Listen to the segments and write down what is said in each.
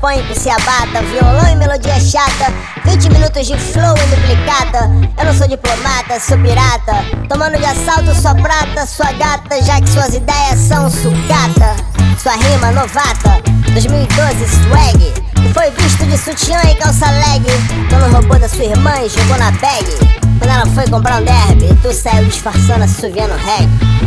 champanhe com ciabatta, violão e melodia chata, 20 minutos de flow em duplicata. Eu não sou diplomata, sou pirata, tomando de assalto sua prata, sua gata, já que suas ideias são sucata. Sua rima novata, 2012 swag, que foi visto de sutiã e calça leg. Quando roubou da sua irmã e jogou na bag. Quando ela foi comprar um derby, tu saiu disfarçando a suvia no reggae.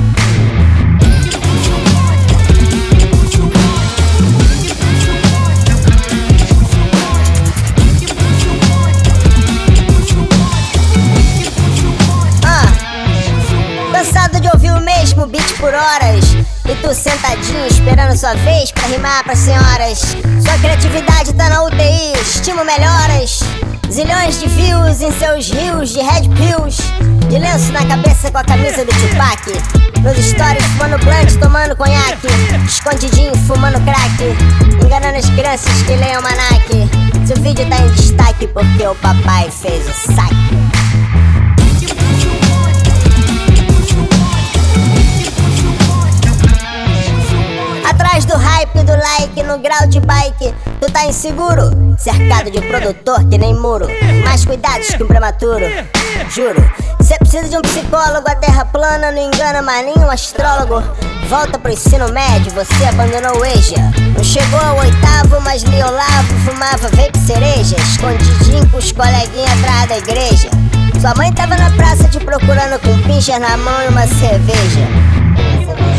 Cansado de ouvir o mesmo beat por horas, e tu sentadinho esperando sua vez pra rimar pras senhoras. Sua criatividade tá na UTI, estimo melhoras. Zilhões de views em seus rios de red pills, de lenço na cabeça com a camisa do Tupac. Nos stories fumando blunt, tomando conhaque, escondidinho fumando crack, enganando as crianças que leem almanaque. Seu vídeo tá em destaque porque o papai fez o saque. Atrás do hype, do like, no grau de bike, tu tá inseguro, cercado de produtor que nem muro. Mais cuidados que um prematuro, juro. Cê precisa de um psicólogo, a terra plana não engana mais nenhum astrólogo. Volta pro ensino médio, você abandonou o EJA. Não chegou ao oitavo, mas lia Olavo, fumava vape cereja, escondidinho com os coleguinhas atrás da igreja. Sua mãe tava na praça te procurando com pincher na mão e uma cerveja.